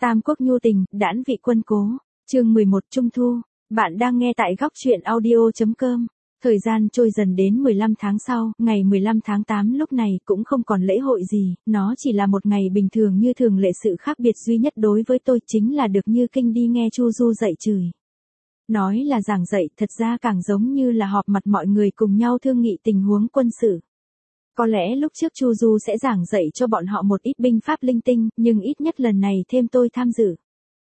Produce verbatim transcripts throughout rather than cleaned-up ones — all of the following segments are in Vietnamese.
Tam quốc nhu tình, đãn vị quân cố. Chương mười một Trung thu. Bạn đang nghe tại góc truyện audio chấm com. Thời gian trôi dần đến mười lăm tháng sau, ngày mười lăm tháng tám lúc này cũng không còn lễ hội gì, nó chỉ là một ngày bình thường như thường lệ. Sự khác biệt duy nhất đối với tôi chính là được Như Kinh đi nghe Chu Du dạy chửi. Nói là giảng dạy, thật ra càng giống như là họp mặt mọi người cùng nhau thương nghị tình huống quân sự. Có lẽ lúc trước Chu Du sẽ giảng dạy cho bọn họ một ít binh pháp linh tinh, nhưng ít nhất lần này thêm tôi tham dự.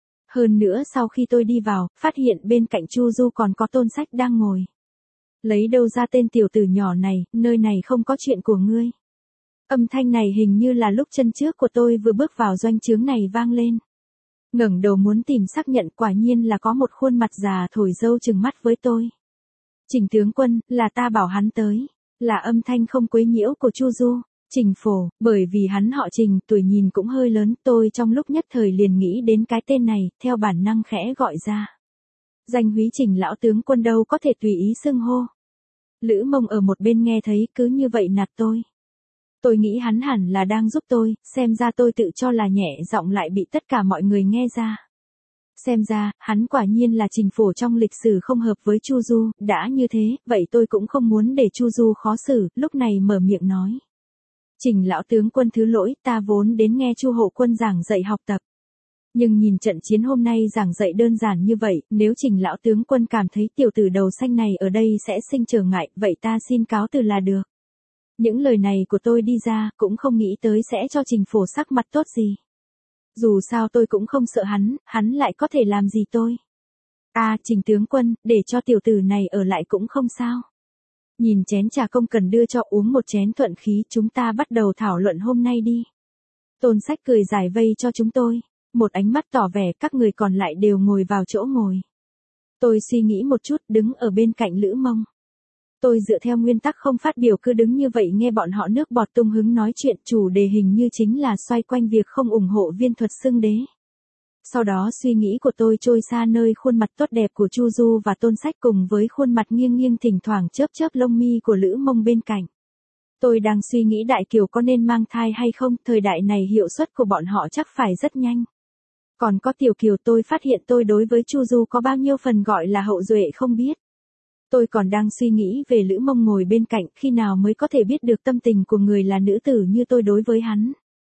Hơn nữa sau khi tôi đi vào, phát hiện bên cạnh Chu Du còn có Tôn Sách đang ngồi. Lấy đâu ra tên tiểu tử nhỏ này, nơi này không có chuyện của ngươi. Âm thanh này hình như là lúc chân trước của tôi vừa bước vào doanh trướng này vang lên. Ngẩng đầu muốn tìm xác nhận, quả nhiên là có một khuôn mặt già thổi dâu trừng mắt với tôi. Trình tướng quân, là ta bảo hắn tới. Là âm thanh không quấy nhiễu của Chu Du. Trình Phổ, bởi vì hắn họ Trình, tuổi nhìn cũng hơi lớn, tôi trong lúc nhất thời liền nghĩ đến cái tên này, theo bản năng khẽ gọi ra. Danh húy Trình lão tướng quân đâu có thể tùy ý xưng hô. Lữ Mông ở một bên nghe thấy cứ như vậy nạt tôi. Tôi nghĩ hắn hẳn là đang giúp tôi, xem ra tôi tự cho là nhẹ giọng lại bị tất cả mọi người nghe ra. Xem ra, hắn quả nhiên là Trình Phổ trong lịch sử không hợp với Chu Du, đã như thế, vậy tôi cũng không muốn để Chu Du khó xử, lúc này mở miệng nói. Trình lão tướng quân thứ lỗi, ta vốn đến nghe Chu Hộ Quân giảng dạy học tập. Nhưng nhìn trận chiến hôm nay giảng dạy đơn giản như vậy, nếu Trình lão tướng quân cảm thấy tiểu tử đầu xanh này ở đây sẽ sinh trở ngại, vậy ta xin cáo từ là được. Những lời này của tôi đi ra, cũng không nghĩ tới sẽ cho Trình Phổ sắc mặt tốt gì. Dù sao tôi cũng không sợ hắn, hắn lại có thể làm gì tôi. À, Trình tướng quân, để cho tiểu tử này ở lại cũng không sao. Nhìn chén trà không cần đưa cho uống một chén thuận khí, chúng ta bắt đầu thảo luận hôm nay đi. Tôn Sách cười giải vây cho chúng tôi. Một ánh mắt tỏ vẻ các người còn lại đều ngồi vào chỗ ngồi. Tôi suy nghĩ một chút, đứng ở bên cạnh Lữ Mông. Tôi dựa theo nguyên tắc không phát biểu, cứ đứng như vậy nghe bọn họ nước bọt tung hứng nói chuyện. Chủ đề hình như chính là xoay quanh việc không ủng hộ viên thuật xưng đế. Sau đó suy nghĩ của tôi trôi xa nơi khuôn mặt tốt đẹp của Chu Du và Tôn Sách cùng với khuôn mặt nghiêng nghiêng thỉnh thoảng chớp chớp lông mi của Lữ Mông bên cạnh. Tôi đang suy nghĩ Đại Kiều có nên mang thai hay không, thời đại này hiệu suất của bọn họ chắc phải rất nhanh. Còn có Tiểu Kiều, tôi phát hiện tôi đối với Chu Du có bao nhiêu phần gọi là hậu duệ không biết. Tôi còn đang suy nghĩ về Lữ Mông ngồi bên cạnh, khi nào mới có thể biết được tâm tình của người là nữ tử như tôi đối với hắn.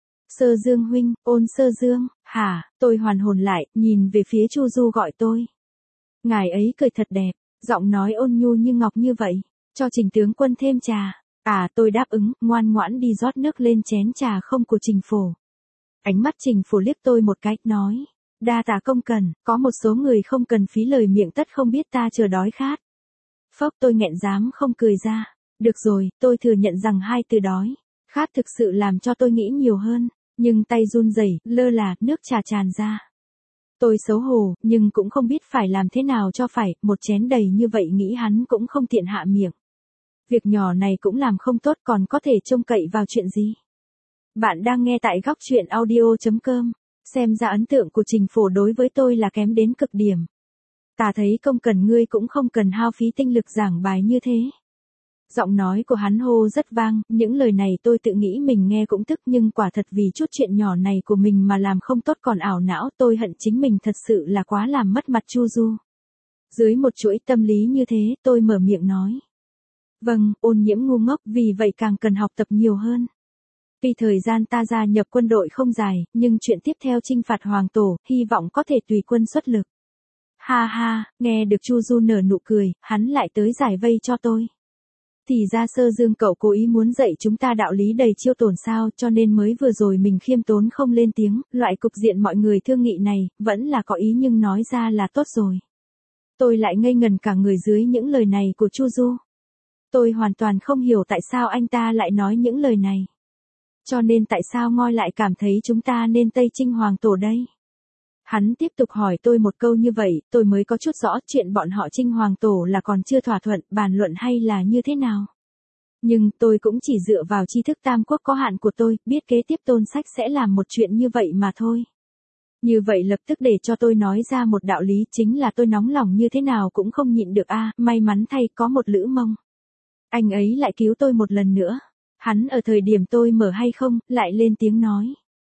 Sơ Dương huynh, Ôn Sơ Dương, hả, tôi hoàn hồn lại, nhìn về phía Chu Du gọi tôi. Ngài ấy cười thật đẹp, giọng nói ôn nhu như ngọc như vậy, cho Trình tướng quân thêm trà. À, tôi đáp ứng, ngoan ngoãn đi rót nước lên chén trà không của Trình Phổ. Ánh mắt Trình Phổ liếc tôi một cái, nói, đa tạ không cần, có một số người không cần phí lời miệng tất không biết ta chờ đói khát. Phốc, tôi nghẹn dám không cười ra. Được rồi, tôi thừa nhận rằng hai từ đói, khát thực sự làm cho tôi nghĩ nhiều hơn, nhưng tay run rẩy, lơ là, nước trà tràn ra. Tôi xấu hổ, nhưng cũng không biết phải làm thế nào cho phải, một chén đầy như vậy nghĩ hắn cũng không tiện hạ miệng. Việc nhỏ này cũng làm không tốt, còn có thể trông cậy vào chuyện gì. Bạn đang nghe tại góc truyện audio chấm com. Xem ra ấn tượng của Trình Phổ đối với tôi là kém đến cực điểm. Ta thấy không cần ngươi cũng không cần hao phí tinh lực giảng bài như thế. Giọng nói của hắn hô rất vang, những lời này tôi tự nghĩ mình nghe cũng tức, nhưng quả thật vì chút chuyện nhỏ này của mình mà làm không tốt còn ảo não. Tôi hận chính mình thật sự là quá làm mất mặt Chu Du. Dưới một chuỗi tâm lý như thế, tôi mở miệng nói. Vâng, Ôn Nhiễm ngu ngốc, vì vậy càng cần học tập nhiều hơn. Vì thời gian ta gia nhập quân đội không dài, nhưng chuyện tiếp theo chinh phạt Hoàng Tổ, hy vọng có thể tùy quân xuất lực. Ha ha, nghe được Chu Du nở nụ cười, hắn lại tới giải vây cho tôi. Thì ra Sơ Dương cậu cố ý muốn dạy chúng ta đạo lý đầy chiêu tổn sao, cho nên mới vừa rồi mình khiêm tốn không lên tiếng, loại cục diện mọi người thương nghị này, vẫn là có ý nhưng nói ra là tốt rồi. Tôi lại ngây ngần cả người dưới những lời này của Chu Du. Tôi hoàn toàn không hiểu tại sao anh ta lại nói những lời này. Cho nên tại sao Ngoi lại cảm thấy chúng ta nên Tây Chinh Hoàng Tổ đây? Hắn tiếp tục hỏi tôi một câu như vậy, tôi mới có chút rõ chuyện bọn họ Chinh Hoàng Tổ là còn chưa thỏa thuận, bàn luận hay là như thế nào. Nhưng tôi cũng chỉ dựa vào tri thức Tam Quốc có hạn của tôi, biết kế tiếp Tôn Sách sẽ làm một chuyện như vậy mà thôi. Như vậy lập tức để cho tôi nói ra một đạo lý, chính là tôi nóng lòng như thế nào cũng không nhịn được a. May mắn thay có một Lữ Mông. Anh ấy lại cứu tôi một lần nữa. Hắn ở thời điểm tôi mở hay không, lại lên tiếng nói.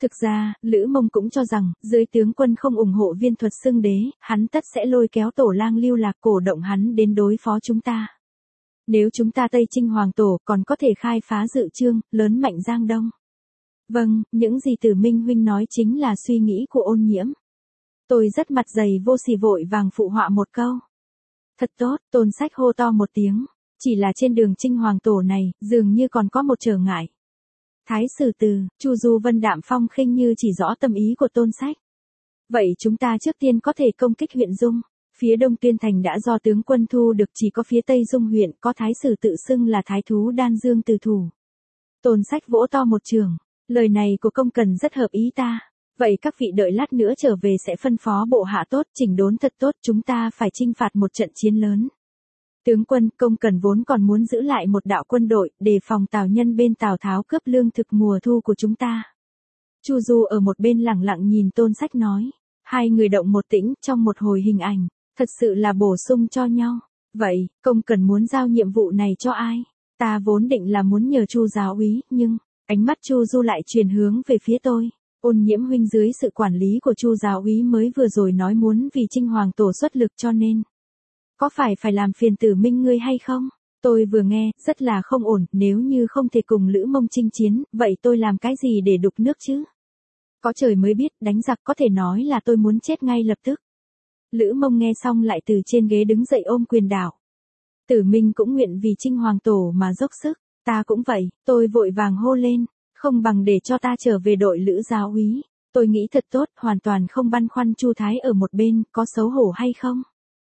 Thực ra, Lữ Mông cũng cho rằng, dưới tướng quân không ủng hộ viên thuật xưng đế, hắn tất sẽ lôi kéo tổ lang Lưu Lạc cổ động hắn đến đối phó chúng ta. Nếu chúng ta Tây Trinh Hoàng Tổ còn có thể khai phá dự chương, lớn mạnh Giang Đông. Vâng, những gì Tử Minh huynh nói chính là suy nghĩ của Ôn Nhiễm. Tôi rất mặt dày vô sỉ vội vàng phụ họa một câu. Thật tốt, Tôn Sách hô to một tiếng. Chỉ là trên đường Trinh Hoàng Tổ này, dường như còn có một trở ngại. Thái sử từ, Chu Du Vân đạm phong khinh như chỉ rõ tâm ý của Tôn Sách. Vậy chúng ta trước tiên có thể công kích huyện Dung. Phía đông Tuyên Thành đã do tướng quân thu được, chỉ có phía tây Dung huyện có thái sử tự xưng là thái thú Đan Dương từ thủ. Tôn Sách vỗ to một trường. Lời này của công cần rất hợp ý ta. Vậy các vị đợi lát nữa trở về sẽ phân phó bộ hạ tốt, chỉnh đốn thật tốt, chúng ta phải chinh phạt một trận chiến lớn. Tướng quân, công cần vốn còn muốn giữ lại một đạo quân đội, đề phòng Tào Nhân bên Tào Tháo cướp lương thực mùa thu của chúng ta. Chu Du ở một bên lẳng lặng nhìn Tôn Sách nói. Hai người động một tĩnh, trong một hồi hình ảnh, thật sự là bổ sung cho nhau. Vậy, công cần muốn giao nhiệm vụ này cho ai? Ta vốn định là muốn nhờ Chu giáo úy, nhưng, ánh mắt Chu Du lại truyền hướng về phía tôi. Ôn Nhiễm huynh dưới sự quản lý của Chu giáo úy mới vừa rồi nói muốn vì Trinh Hoàng Tổ xuất lực cho nên. Có phải phải làm phiền Tử Minh ngươi hay không? Tôi vừa nghe, rất là không ổn, nếu như không thể cùng Lữ Mông chinh chiến, vậy tôi làm cái gì để đục nước chứ? Có trời mới biết, đánh giặc có thể nói là tôi muốn chết ngay lập tức. Lữ Mông nghe xong lại từ trên ghế đứng dậy ôm quyền đảo. Tử Minh cũng nguyện vì Trinh Hoàng Tổ mà dốc sức, ta cũng vậy, tôi vội vàng hô lên, không bằng để cho ta trở về đội Lữ giáo úy. Tôi nghĩ thật tốt, hoàn toàn không băn khoăn Chu Thái ở một bên, có xấu hổ hay không?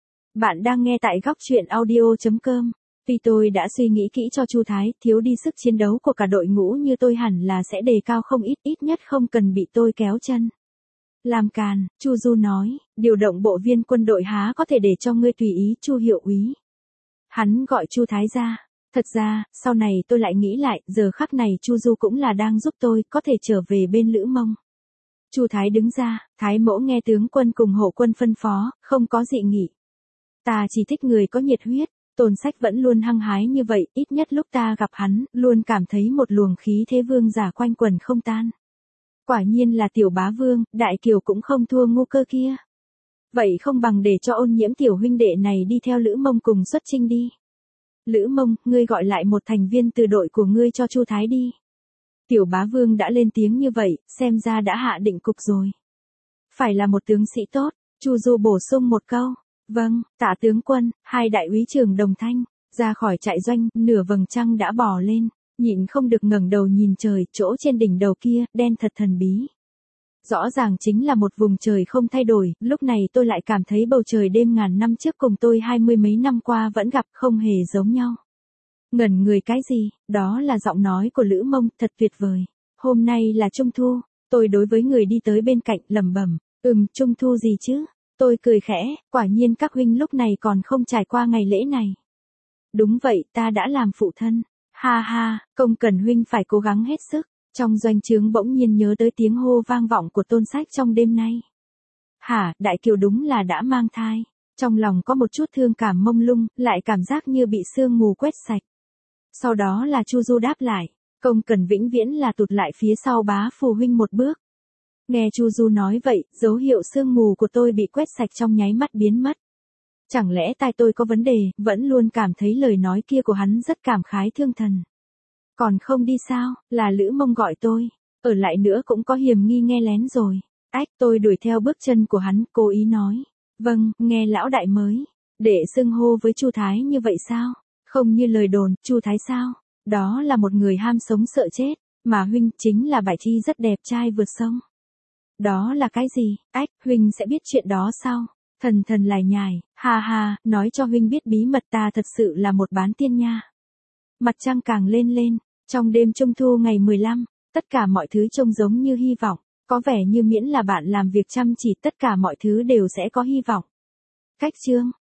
Bạn đang nghe tại góc truyện audio chấm com. Vì tôi đã suy nghĩ kỹ cho Chu Thái, thiếu đi sức chiến đấu của cả đội ngũ như tôi hẳn là sẽ đề cao không ít, ít nhất không cần bị tôi kéo chân. Làm càn, Chu Du nói, điều động bộ viên quân đội há có thể để cho ngươi tùy ý, Chu hiệu úy. Hắn gọi Chu Thái ra. Thật ra, sau này tôi lại nghĩ lại, giờ khắc này Chu Du cũng là đang giúp tôi, có thể trở về bên Lữ Mông. Chu Thái đứng ra, Thái mẫu nghe tướng quân cùng hộ quân phân phó, không có dị nghị. Ta chỉ thích người có nhiệt huyết, Tôn Sách vẫn luôn hăng hái như vậy, ít nhất lúc ta gặp hắn, luôn cảm thấy một luồng khí thế vương giả quanh quần không tan. Quả nhiên là tiểu bá vương, đại kiều cũng không thua ngu cơ kia. Vậy không bằng để cho Ôn Nhiễm tiểu huynh đệ này đi theo Lữ Mông cùng xuất chinh đi. Lữ Mông, ngươi gọi lại một thành viên từ đội của ngươi cho Chu Thái đi. Tiểu bá vương đã lên tiếng như vậy, xem ra đã hạ định cục rồi. Phải là một tướng sĩ tốt, Chu Du bổ sung một câu. Vâng, tạ tướng quân, hai đại úy trưởng đồng thanh, ra khỏi trại doanh, nửa vầng trăng đã bò lên, nhịn không được ngẩng đầu nhìn trời, chỗ trên đỉnh đầu kia, đen thật thần bí. Rõ ràng chính là một vùng trời không thay đổi, lúc này tôi lại cảm thấy bầu trời đêm ngàn năm trước cùng tôi hai mươi mấy năm qua vẫn gặp không hề giống nhau. Ngẩn người cái gì, đó là giọng nói của Lữ Mông, thật tuyệt vời. Hôm nay là Trung Thu, tôi đối với người đi tới bên cạnh lẩm bẩm, ừm, Trung Thu gì chứ? Tôi cười khẽ, quả nhiên các huynh lúc này còn không trải qua ngày lễ này. Đúng vậy, ta đã làm phụ thân. Ha ha, công cần huynh phải cố gắng hết sức. Trong doanh trướng bỗng nhiên nhớ tới tiếng hô vang vọng của Tôn Sách trong đêm nay. Hả, đại kiều đúng là đã mang thai. Trong lòng có một chút thương cảm mông lung, lại cảm giác như bị sương mù quét sạch. Sau đó là Chu Du đáp lại, công cần vĩnh viễn là tụt lại phía sau bá phù huynh một bước. Nghe Chu Du nói vậy, dấu hiệu sương mù của tôi bị quét sạch trong nháy mắt biến mất. Chẳng lẽ tai tôi có vấn đề, vẫn luôn cảm thấy lời nói kia của hắn rất cảm khái thương thần. Còn không đi sao, là Lữ Mông gọi tôi, ở lại nữa cũng có hiềm nghi nghe lén rồi. Ách, tôi đuổi theo bước chân của hắn, cố ý nói. Vâng, nghe lão đại mới, để xưng hô với Chu Thái như vậy sao? Không như lời đồn, Chu Thái sao? Đó là một người ham sống sợ chết, mà huynh chính là Bải Chi rất đẹp trai vượt sông. Đó là cái gì? Ách, huynh sẽ biết chuyện đó sao? Thần thần lải nhải, ha ha, nói cho huynh biết bí mật, ta thật sự là một bán tiên nha. Mặt trăng càng lên lên, trong đêm Trung Thu ngày mười lăm, tất cả mọi thứ trông giống như hy vọng, có vẻ như miễn là bạn làm việc chăm chỉ tất cả mọi thứ đều sẽ có hy vọng. Cách chương